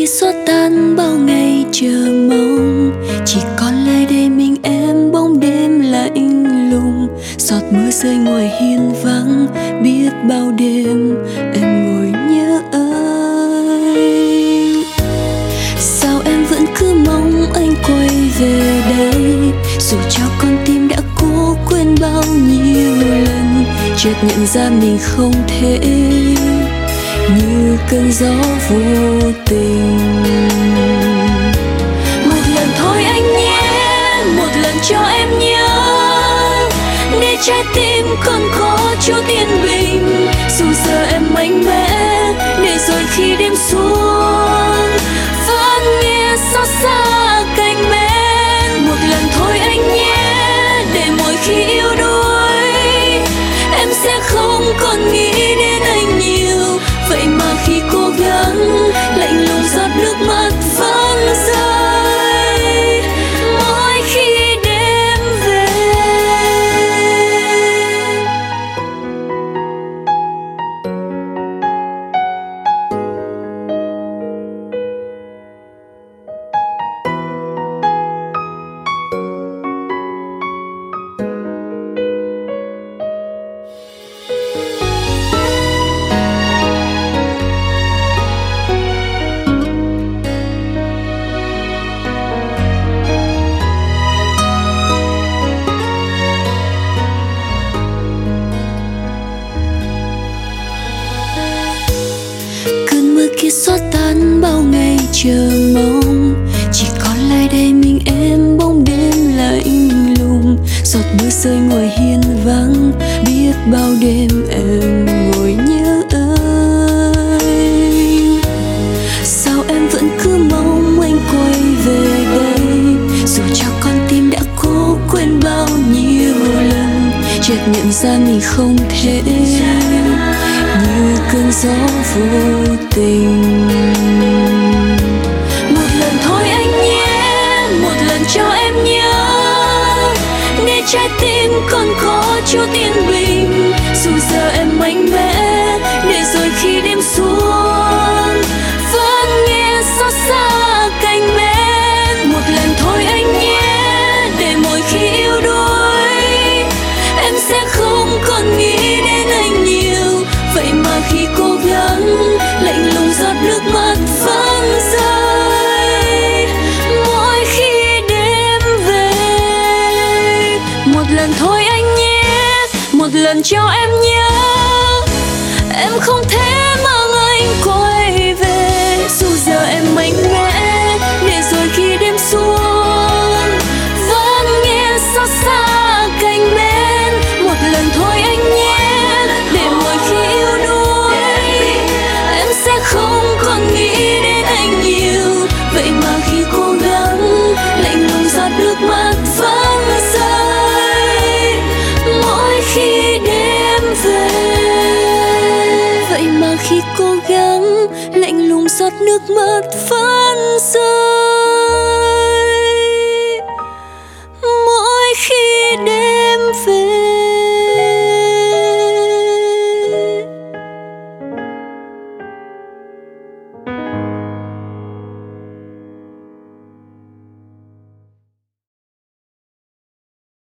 xóa tan bao ngày chờ mong, chỉ còn lại đây mình em bóng đêm lạnh lùng. Giọt mưa rơi ngoài hiên vắng, biết bao đêm em ngồi nhớ anh. Sao em vẫn cứ mong anh quay về đây, dù cho con tim đã cố quên bao nhiêu lần. Chợt nhận ra mình không thể, như cơn gió vô tình. Một lần thôi anh nhé, một lần cho em nhớ, để trái tim còn có chỗ yên bình. Dù giờ em mạnh mẽ, để rồi khi đêm xuống vẫn nghe xót xa cạnh bên. Một lần thôi anh nhé, để mỗi khi yêu đuối em sẽ không còn nghĩ đến anh nhiều. Vậy mà khi cố gắng, lạnh lùng giọt nước mắt vẫn rơi mỗi khi đêm về. Khi xóa tan bao ngày chờ mong, chỉ còn lại đây mình em bóng đêm lạnh lùng. Giọt mưa rơi ngoài hiên vắng, biết bao đêm em ngồi nhớ anh. Sao em vẫn cứ mong anh quay về đây, dù cho con tim đã cố quên bao nhiêu lần. Chợt nhận ra mình không thể, như cơn gió vô tình. Một lần thôi anh nhé, một lần cho em nhớ, để trái tim còn có chỗ yên bình. Dù giờ em mạnh mẽ, để rồi khi đêm xuống vẫn nghe xót xa cạnh bên. Một lần thôi anh nhé, để mỗi khi yêu đuối em sẽ không còn nghĩ đến anh nhiều. Vậy mà khi cố gắng, lạnh lùng giọt nước mắt vẫn rơi mỗi khi đêm về. Một lần thôi anh nhé, một lần cho em nhớ, em không thể mang anh quay về. Dù giờ em mạnh mẽ, để rồi khi đêm xuống vẫn nghe xót xa cạnh bên. Một lần thôi anh nhé, để mỗi khi yêu đuối em sẽ không còn nghĩ đến anh nhiều. Vậy mà khi cố gắng, lạnh lùng giọt nước mắt vẫn rơi mỗi khi đêm về. Vậy mà khi cố gắng, lạnh lùng giọt nước mắt vẫn